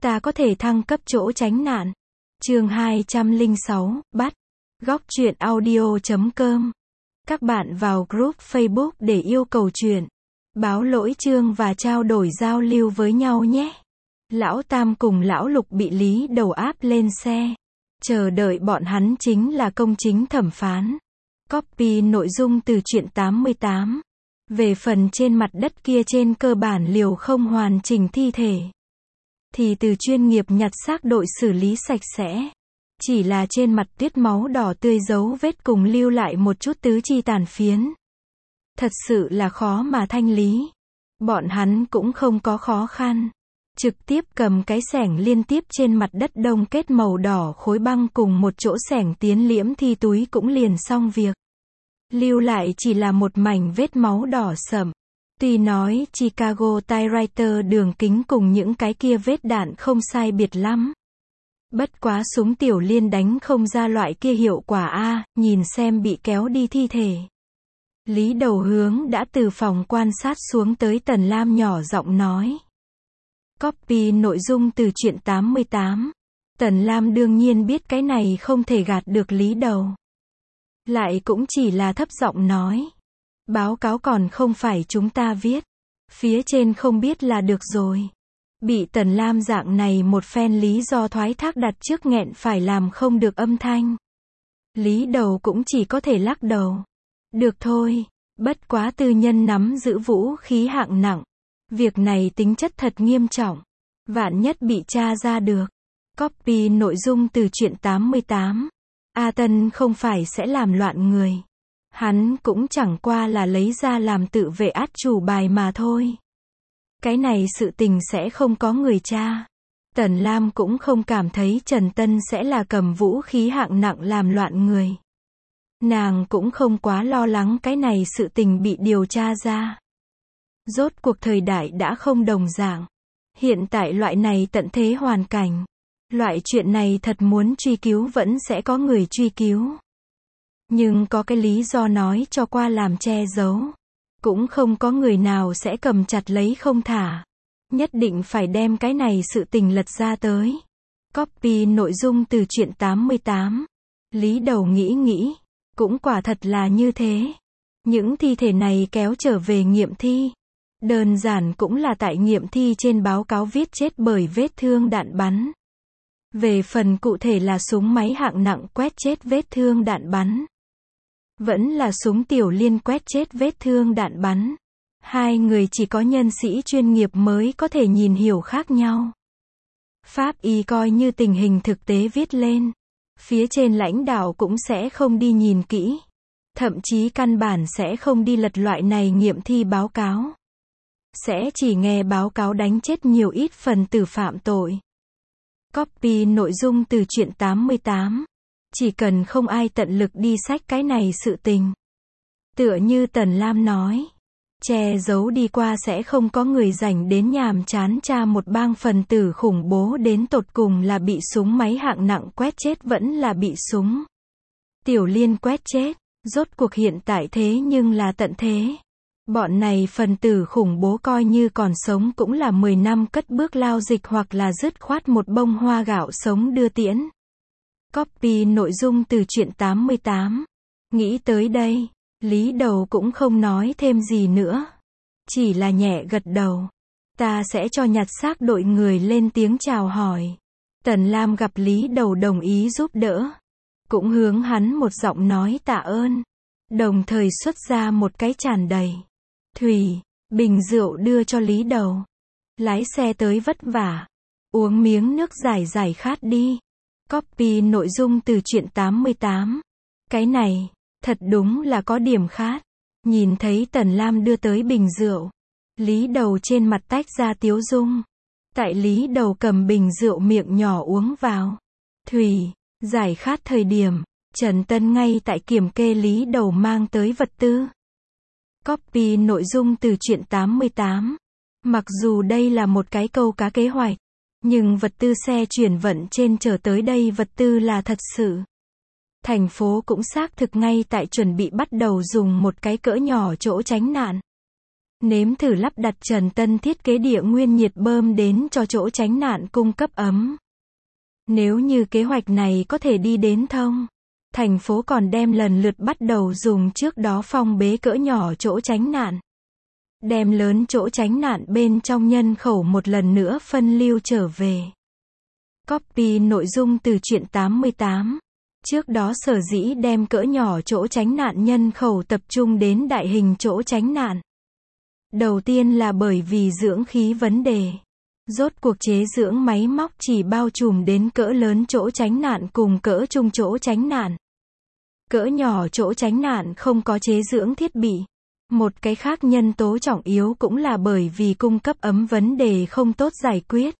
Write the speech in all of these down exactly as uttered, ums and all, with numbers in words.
ta có thể thăng cấp chỗ tránh nạn. Chương hai trăm lẻ sáu, bắt. Góc truyện audio chấm com. Các bạn vào group Facebook để yêu cầu truyện, báo lỗi chương và trao đổi giao lưu với nhau nhé. Lão Tam cùng Lão Lục bị Lý Đầu áp lên xe. Chờ đợi bọn hắn chính là công chính thẩm phán. Copy nội dung từ truyện tám mươi tám. Về phần trên mặt đất kia trên cơ bản liều không hoàn chỉnh thi thể, thì từ chuyên nghiệp nhặt xác đội xử lý sạch sẽ. Chỉ là trên mặt tuyết máu đỏ tươi dấu vết cùng lưu lại một chút tứ chi tàn phiến. Thật sự là khó mà thanh lý. Bọn hắn cũng không có khó khăn. Trực tiếp cầm cái xẻng liên tiếp trên mặt đất đông kết màu đỏ khối băng cùng một chỗ xẻng tiến liễm thi túi cũng liền xong việc. Lưu lại chỉ là một mảnh vết máu đỏ sậm. Tuy nói Chicago Typewriter đường kính cùng những cái kia vết đạn không sai biệt lắm. Bất quá súng tiểu liên đánh không ra loại kia hiệu quả a, nhìn xem bị kéo đi thi thể. Lý Đầu Hướng đã từ phòng quan sát xuống tới Tần Lam nhỏ giọng nói. Copy nội dung từ truyện tám mươi tám. Tần Lam đương nhiên biết cái này không thể gạt được Lý Đầu. Lại cũng chỉ là thấp giọng nói. Báo cáo còn không phải chúng ta viết. Phía trên không biết là được rồi. Bị Tần Lam dạng này một phen lý do thoái thác đặt trước nghẹn phải làm không được âm thanh. Lý Đầu cũng chỉ có thể lắc đầu. Được thôi, bất quá tư nhân nắm giữ vũ khí hạng nặng. Việc này tính chất thật nghiêm trọng. Vạn nhất bị tra ra được. Copy nội dung từ truyện tám mươi tám. A Tân không phải sẽ làm loạn người. Hắn cũng chẳng qua là lấy ra làm tự vệ át chủ bài mà thôi. Cái này sự tình sẽ không có người tra. Tần Lam cũng không cảm thấy Trần Tân sẽ là cầm vũ khí hạng nặng làm loạn người. Nàng cũng không quá lo lắng cái này sự tình bị điều tra ra. Rốt cuộc thời đại đã không đồng dạng. Hiện tại loại này tận thế hoàn cảnh. Loại chuyện này thật muốn truy cứu vẫn sẽ có người truy cứu. Nhưng có cái lý do nói cho qua làm che giấu. Cũng không có người nào sẽ cầm chặt lấy không thả. Nhất định phải đem cái này sự tình lật ra tới. Copy nội dung từ truyện tám mươi tám. Lý Đầu nghĩ nghĩ. Cũng quả thật là như thế. Những thi thể này kéo trở về nghiệm thi. Đơn giản cũng là tại nghiệm thi trên báo cáo viết chết bởi vết thương đạn bắn. Về phần cụ thể là súng máy hạng nặng quét chết vết thương đạn bắn. Vẫn là súng tiểu liên quét chết vết thương đạn bắn. Hai người chỉ có nhân sĩ chuyên nghiệp mới có thể nhìn hiểu khác nhau. Pháp y coi như tình hình thực tế viết lên. Phía trên lãnh đạo cũng sẽ không đi nhìn kỹ. Thậm chí căn bản sẽ không đi lật loại này nghiệm thi báo cáo. Sẽ chỉ nghe báo cáo đánh chết nhiều ít phần tử phạm tội. Copy nội dung từ truyện tám mươi tám. Chỉ cần không ai tận lực đi xách cái này sự tình. Tựa như Tần Lam nói. Che giấu đi qua sẽ không có người rảnh đến nhàm chán tra một bang phần tử khủng bố đến tột cùng là bị súng máy hạng nặng quét chết vẫn là bị súng tiểu liên quét chết. Rốt cuộc hiện tại thế nhưng là tận thế. Bọn này phần tử khủng bố coi như còn sống cũng là mười năm cất bước lao dịch hoặc là dứt khoát một bông hoa gạo sống đưa tiễn. Copy nội dung từ truyện tám mươi tám. Nghĩ tới đây, Lý Đầu cũng không nói thêm gì nữa. Chỉ là nhẹ gật đầu. Ta sẽ cho nhặt xác đội người lên tiếng chào hỏi. Tần Lam gặp Lý Đầu đồng ý giúp đỡ. Cũng hướng hắn một giọng nói tạ ơn. Đồng thời xuất ra một cái tràn đầy thủy, bình rượu đưa cho Lý Đầu. Lái xe tới vất vả. Uống miếng nước giải giải khát đi. Copy nội dung từ truyện tám mươi tám. Cái này, thật đúng là có điểm khát. Nhìn thấy Tần Lam đưa tới bình rượu. Lý Đầu trên mặt tách ra tiếu dung. Tại Lý Đầu cầm bình rượu miệng nhỏ uống vào. Thủy, giải khát thời điểm, Trần Tân ngay tại kiểm kê Lý Đầu mang tới vật tư. Copy nội dung từ truyện tám mươi tám. Mặc dù đây là một cái câu cá kế hoạch. Nhưng vật tư xe chuyển vận trên chở tới đây vật tư là thật sự. Thành phố cũng xác thực ngay tại chuẩn bị bắt đầu dùng một cái cỡ nhỏ chỗ tránh nạn. Nếm thử lắp đặt Trần Tân thiết kế địa nguyên nhiệt bơm đến cho chỗ tránh nạn cung cấp ấm. Nếu như kế hoạch này có thể đi đến thông, thành phố còn đem lần lượt bắt đầu dùng trước đó phong bế cỡ nhỏ chỗ tránh nạn. Đem lớn chỗ tránh nạn bên trong nhân khẩu một lần nữa phân lưu trở về. Copy nội dung từ truyện tám mươi tám. Trước đó sở dĩ đem cỡ nhỏ chỗ tránh nạn nhân khẩu tập trung đến đại hình chỗ tránh nạn. Đầu tiên là bởi vì dưỡng khí vấn đề. Rốt cuộc chế dưỡng máy móc chỉ bao trùm đến cỡ lớn chỗ tránh nạn cùng cỡ trung chỗ tránh nạn. Cỡ nhỏ chỗ tránh nạn không có chế dưỡng thiết bị. Một cái khác nhân tố trọng yếu cũng là bởi vì cung cấp ấm vấn đề không tốt giải quyết.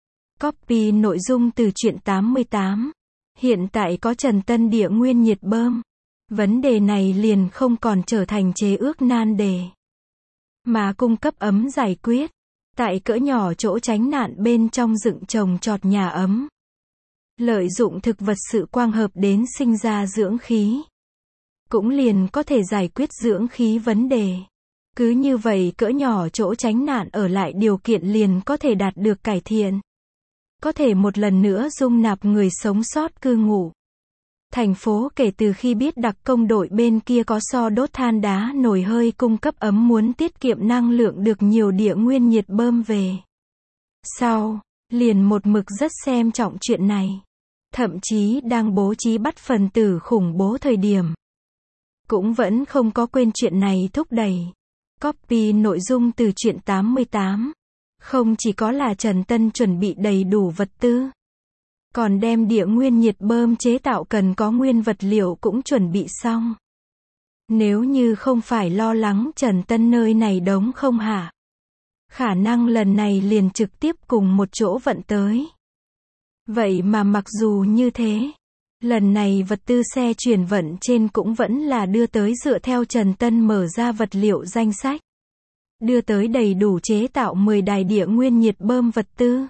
Copy nội dung từ truyện tám mươi tám. Hiện tại có Trần Tân địa nguyên nhiệt bơm. Vấn đề này liền không còn trở thành chế ước nan đề. Mà cung cấp ấm giải quyết. Tại cỡ nhỏ chỗ tránh nạn bên trong dựng trồng trọt nhà ấm. Lợi dụng thực vật sự quang hợp đến sinh ra dưỡng khí. Cũng liền có thể giải quyết dưỡng khí vấn đề. Cứ như vậy cỡ nhỏ chỗ tránh nạn ở lại điều kiện liền có thể đạt được cải thiện. Có thể một lần nữa dung nạp người sống sót cư ngụ. Thành phố kể từ khi biết đặc công đội bên kia có xo đốt than đá nồi hơi cung cấp ấm muốn tiết kiệm năng lượng được nhiều địa nguyên nhiệt bơm về. Sau, liền một mực rất xem trọng chuyện này. Thậm chí đang bố trí bắt phần tử khủng bố thời điểm. Cũng vẫn không có quên chuyện này thúc đẩy. Copy nội dung từ truyện tám mươi tám. Không chỉ có là Trần Tân chuẩn bị đầy đủ vật tư. Còn đem địa nguyên nhiệt bơm chế tạo cần có nguyên vật liệu cũng chuẩn bị xong. Nếu như không phải lo lắng Trần Tân nơi này đống không hả? Khả năng lần này liền trực tiếp cùng một chỗ vận tới. Vậy mà mặc dù như thế, lần này vật tư xe chuyển vận trên cũng vẫn là đưa tới dựa theo Trần Tân mở ra vật liệu danh sách. Đưa tới đầy đủ chế tạo mười đài địa nguyên nhiệt bơm vật tư.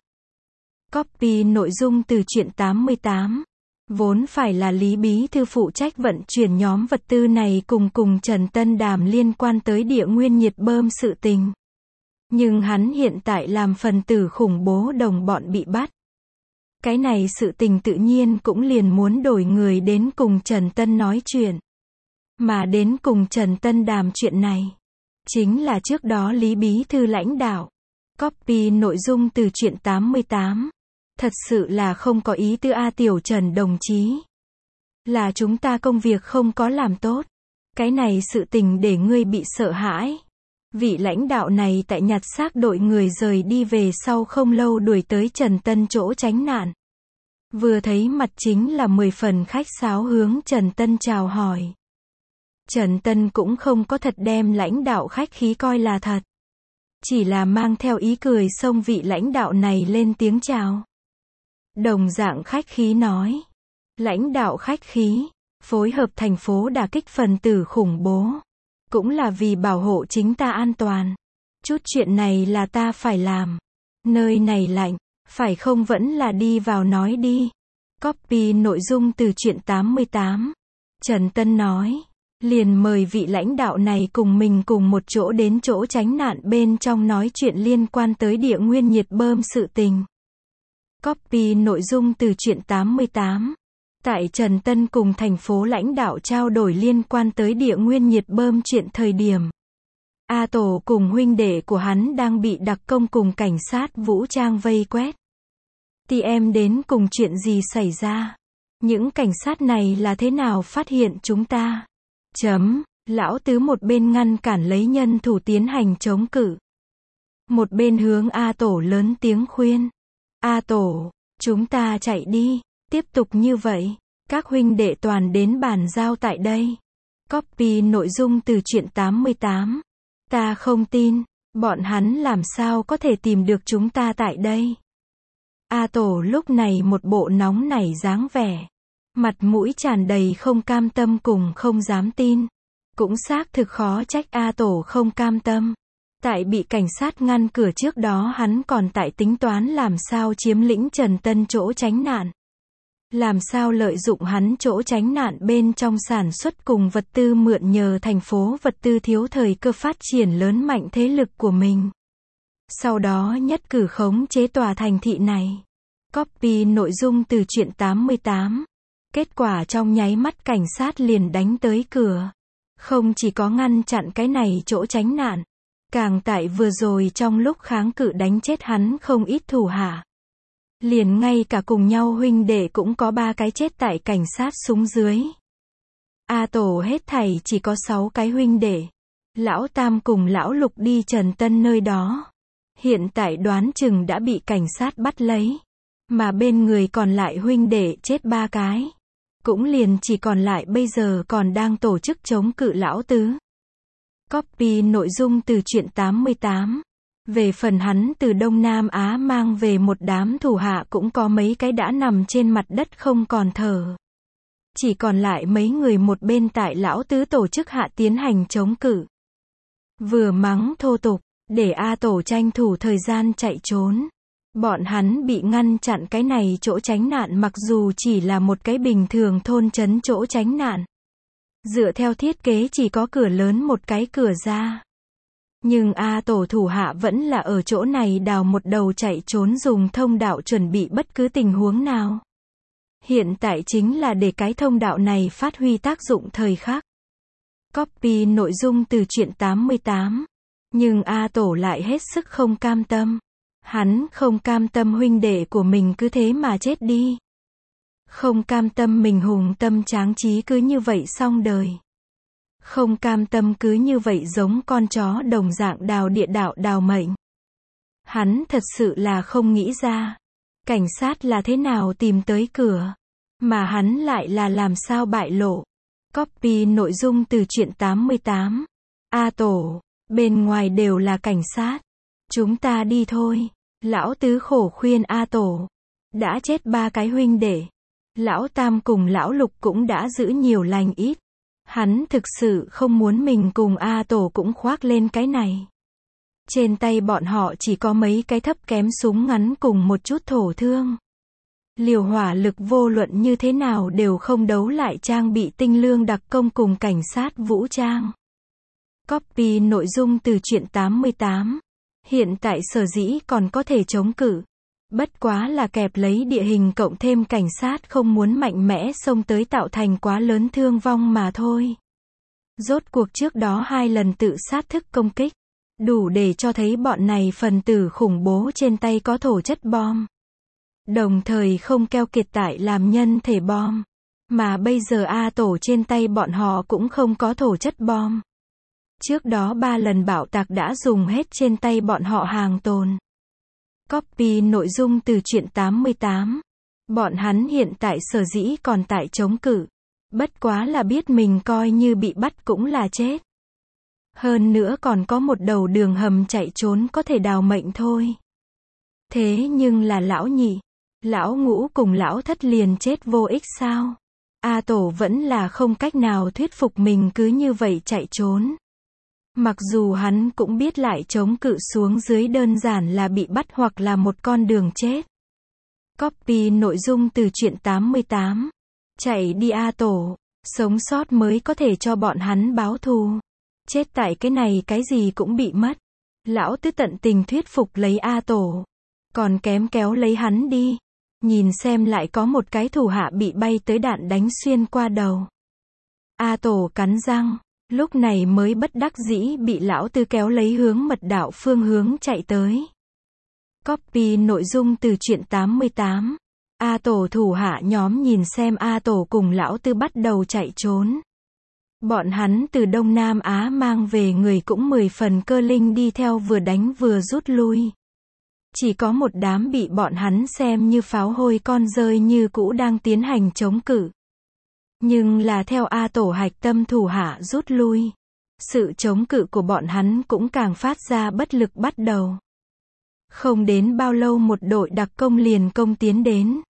Copy nội dung từ truyện tám mươi tám. Vốn phải là Lý Bí Thư phụ trách vận chuyển nhóm vật tư này cùng cùng Trần Tân đàm liên quan tới địa nguyên nhiệt bơm sự tình. Nhưng hắn hiện tại làm phần tử khủng bố đồng bọn bị bắt. Cái này sự tình tự nhiên cũng liền muốn đổi người đến cùng Trần Tân nói chuyện. Mà đến cùng Trần Tân đàm chuyện này. Chính là trước đó Lý Bí Thư lãnh đạo. Copy nội dung từ truyện tám mươi tám. Thật sự là không có ý tư A Tiểu Trần đồng chí. Là chúng ta công việc không có làm tốt. Cái này sự tình để ngươi bị sợ hãi. Vị lãnh đạo này tại nhặt xác đội người rời đi về sau không lâu đuổi tới Trần Tân chỗ tránh nạn. Vừa thấy mặt chính là mười phần khách sáo hướng Trần Tân chào hỏi. Trần Tân cũng không có thật đem lãnh đạo khách khí coi là thật. Chỉ là mang theo ý cười xông vị lãnh đạo này lên tiếng chào. Đồng dạng khách khí nói. Lãnh đạo khách khí, phối hợp thành phố đả kích phần tử khủng bố. Cũng là vì bảo hộ chính ta an toàn. Chút chuyện này là ta phải làm. Nơi này lạnh, phải không vẫn là đi vào nói đi. Copy nội dung từ truyện tám mươi tám. Trần Tân nói. Liền mời vị lãnh đạo này cùng mình cùng một chỗ đến chỗ tránh nạn bên trong nói chuyện liên quan tới địa nguyên nhiệt bơm sự tình. Copy nội dung từ truyện tám mươi tám. Tại Trần Tân cùng thành phố lãnh đạo trao đổi liên quan tới địa nguyên nhiệt bơm chuyện thời điểm. A Tổ cùng huynh đệ của hắn đang bị đặc công cùng cảnh sát vũ trang vây quét. Thì em đến cùng chuyện gì xảy ra? Những cảnh sát này là thế nào phát hiện chúng ta? Chấm, lão tứ một bên ngăn cản lấy nhân thủ tiến hành chống cự. Một bên hướng A Tổ lớn tiếng khuyên. A Tổ, chúng ta chạy đi, tiếp tục như vậy, các huynh đệ toàn đến bàn giao tại đây. Copy nội dung từ truyện tám mươi tám. Ta không tin, bọn hắn làm sao có thể tìm được chúng ta tại đây. A Tổ lúc này một bộ nóng nảy dáng vẻ. Mặt mũi tràn đầy không cam tâm cùng không dám tin. Cũng xác thực khó trách A Tổ không cam tâm. Tại bị cảnh sát ngăn cửa trước đó hắn còn tại tính toán làm sao chiếm lĩnh Trần Tân chỗ tránh nạn. Làm sao lợi dụng hắn chỗ tránh nạn bên trong sản xuất cùng vật tư mượn nhờ thành phố vật tư thiếu thời cơ phát triển lớn mạnh thế lực của mình. Sau đó nhất cử khống chế tòa thành thị này. Copy nội dung từ truyện tám mươi tám. Kết quả trong nháy mắt cảnh sát liền đánh tới cửa. Không chỉ có ngăn chặn cái này chỗ tránh nạn. Càng tại vừa rồi trong lúc kháng cự đánh chết hắn không ít thủ hạ. Liền ngay cả cùng nhau huynh đệ cũng có ba cái chết tại cảnh sát súng dưới. A Tổ hết thảy chỉ có sáu cái huynh đệ. Lão Tam cùng lão Lục đi Trần Tân nơi đó. Hiện tại đoán chừng đã bị cảnh sát bắt lấy. Mà bên người còn lại huynh đệ chết ba cái. Cũng liền chỉ còn lại bây giờ còn đang tổ chức chống cự lão tứ. Copy nội dung từ truyện tám mươi tám. Về phần hắn từ Đông Nam Á mang về một đám thủ hạ cũng có mấy cái đã nằm trên mặt đất không còn thở. Chỉ còn lại mấy người một bên tại lão tứ tổ chức hạ tiến hành chống cự. Vừa mắng thô tục, để A Tổ tranh thủ thời gian chạy trốn. Bọn hắn bị ngăn chặn cái này chỗ tránh nạn mặc dù chỉ là một cái bình thường thôn trấn chỗ tránh nạn. Dựa theo thiết kế chỉ có cửa lớn một cái cửa ra. Nhưng A Tổ thủ hạ vẫn là ở chỗ này đào một đầu chạy trốn dùng thông đạo chuẩn bị bất cứ tình huống nào. Hiện tại chính là để cái thông đạo này phát huy tác dụng thời khắc. Copy nội dung từ truyện tám mươi tám. Nhưng A Tổ lại hết sức không cam tâm. Hắn không cam tâm huynh đệ của mình cứ thế mà chết đi. Không cam tâm mình hùng tâm tráng trí cứ như vậy xong đời. Không cam tâm cứ như vậy giống con chó đồng dạng đào địa đạo đào mệnh. Hắn thật sự là không nghĩ ra. Cảnh sát là thế nào tìm tới cửa. Mà hắn lại là làm sao bại lộ. Copy nội dung từ truyện tám mươi tám. A Tổ, bên ngoài đều là cảnh sát. Chúng ta đi thôi. Lão Tứ khổ khuyên A Tổ. Đã chết ba cái huynh đệ. Lão Tam cùng lão Lục cũng đã giữ nhiều lành ít. Hắn thực sự không muốn mình cùng A Tổ cũng khoác lên cái này. Trên tay bọn họ chỉ có mấy cái thấp kém súng ngắn cùng một chút thổ thương. Liều hỏa lực vô luận như thế nào đều không đấu lại trang bị tinh lương đặc công cùng cảnh sát vũ trang. Copy nội dung từ truyện tám mươi tám. Hiện tại sở dĩ còn có thể chống cự. Bất quá là kẹp lấy địa hình cộng thêm cảnh sát không muốn mạnh mẽ xông tới tạo thành quá lớn thương vong mà thôi. Rốt cuộc trước đó hai lần tự sát thức công kích. Đủ để cho thấy bọn này phần tử khủng bố trên tay có thổ chất bom. Đồng thời không keo kiệt tại làm nhân thể bom. Mà bây giờ A Tổ trên tay bọn họ cũng không có thổ chất bom. Trước đó ba lần bạo tạc đã dùng hết trên tay bọn họ hàng tồn. Copy nội dung từ truyện tám mươi tám. Bọn hắn hiện tại sở dĩ còn tại chống cự. Bất quá là biết mình coi như bị bắt cũng là chết. Hơn nữa còn có một đầu đường hầm chạy trốn có thể đào mệnh thôi. Thế nhưng là lão nhị, lão ngũ cùng lão thất liền chết vô ích sao? A Tổ vẫn là không cách nào thuyết phục mình cứ như vậy chạy trốn. Mặc dù hắn cũng biết lại chống cự xuống dưới đơn giản là bị bắt hoặc là một con đường chết. Copy nội dung từ truyện tám mươi tám. Chạy đi A Tổ, sống sót mới có thể cho bọn hắn báo thù. Chết tại cái này cái gì cũng bị mất. Lão Tứ tận tình thuyết phục lấy A Tổ. Còn kém kéo lấy hắn đi. Nhìn xem lại có một cái thủ hạ bị bay tới đạn đánh xuyên qua đầu. A Tổ cắn răng. Lúc này mới bất đắc dĩ bị lão Tư kéo lấy hướng mật đạo phương hướng chạy tới. Copy nội dung từ truyện tám mươi tám. A Tổ thủ hạ nhóm nhìn xem A Tổ cùng lão Tư bắt đầu chạy trốn. Bọn hắn từ Đông Nam Á mang về người cũng mười phần cơ linh đi theo vừa đánh vừa rút lui. Chỉ có một đám bị bọn hắn xem như pháo hôi con rơi như cũ đang tiến hành chống cự. Nhưng là theo A Tổ hạch tâm thủ hạ rút lui. Sự chống cự của bọn hắn cũng càng phát ra bất lực bắt đầu. Không đến bao lâu một đội đặc công liền công tiến đến.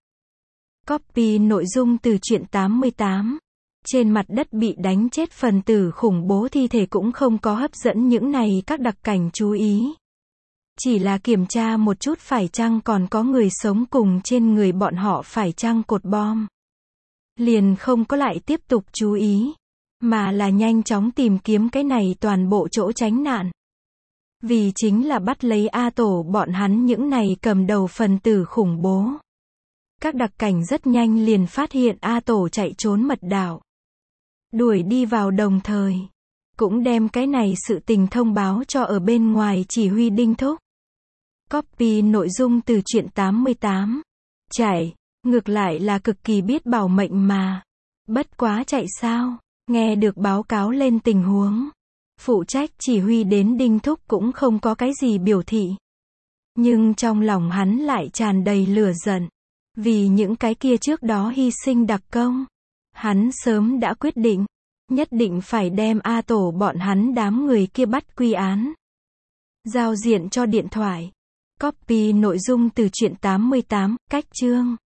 Copy nội dung từ truyện tám mươi tám. Trên mặt đất bị đánh chết phần tử khủng bố thi thể cũng không có hấp dẫn những này các đặc cảnh chú ý. Chỉ là kiểm tra một chút phải chăng còn có người sống cùng trên người bọn họ phải chăng cột bom. Liền không có lại tiếp tục chú ý, mà là nhanh chóng tìm kiếm cái này toàn bộ chỗ tránh nạn. Vì chính là bắt lấy A Tổ bọn hắn những này cầm đầu phần tử khủng bố. Các đặc cảnh rất nhanh liền phát hiện A Tổ chạy trốn mật đạo. Đuổi đi vào đồng thời. Cũng đem cái này sự tình thông báo cho ở bên ngoài chỉ huy Đinh Thúc. Copy nội dung từ truyện tám mươi tám. Chạy, ngược lại là cực kỳ biết bảo mệnh mà. Bất quá chạy sao, nghe được báo cáo lên tình huống. Phụ trách chỉ huy đến Đinh Thúc cũng không có cái gì biểu thị. Nhưng trong lòng hắn lại tràn đầy lửa giận. Vì những cái kia trước đó hy sinh đặc công. Hắn sớm đã quyết định. Nhất định phải đem A Tổ bọn hắn đám người kia bắt quy án. Giao diện cho điện thoại. Copy nội dung từ truyện tám mươi tám, cách chương.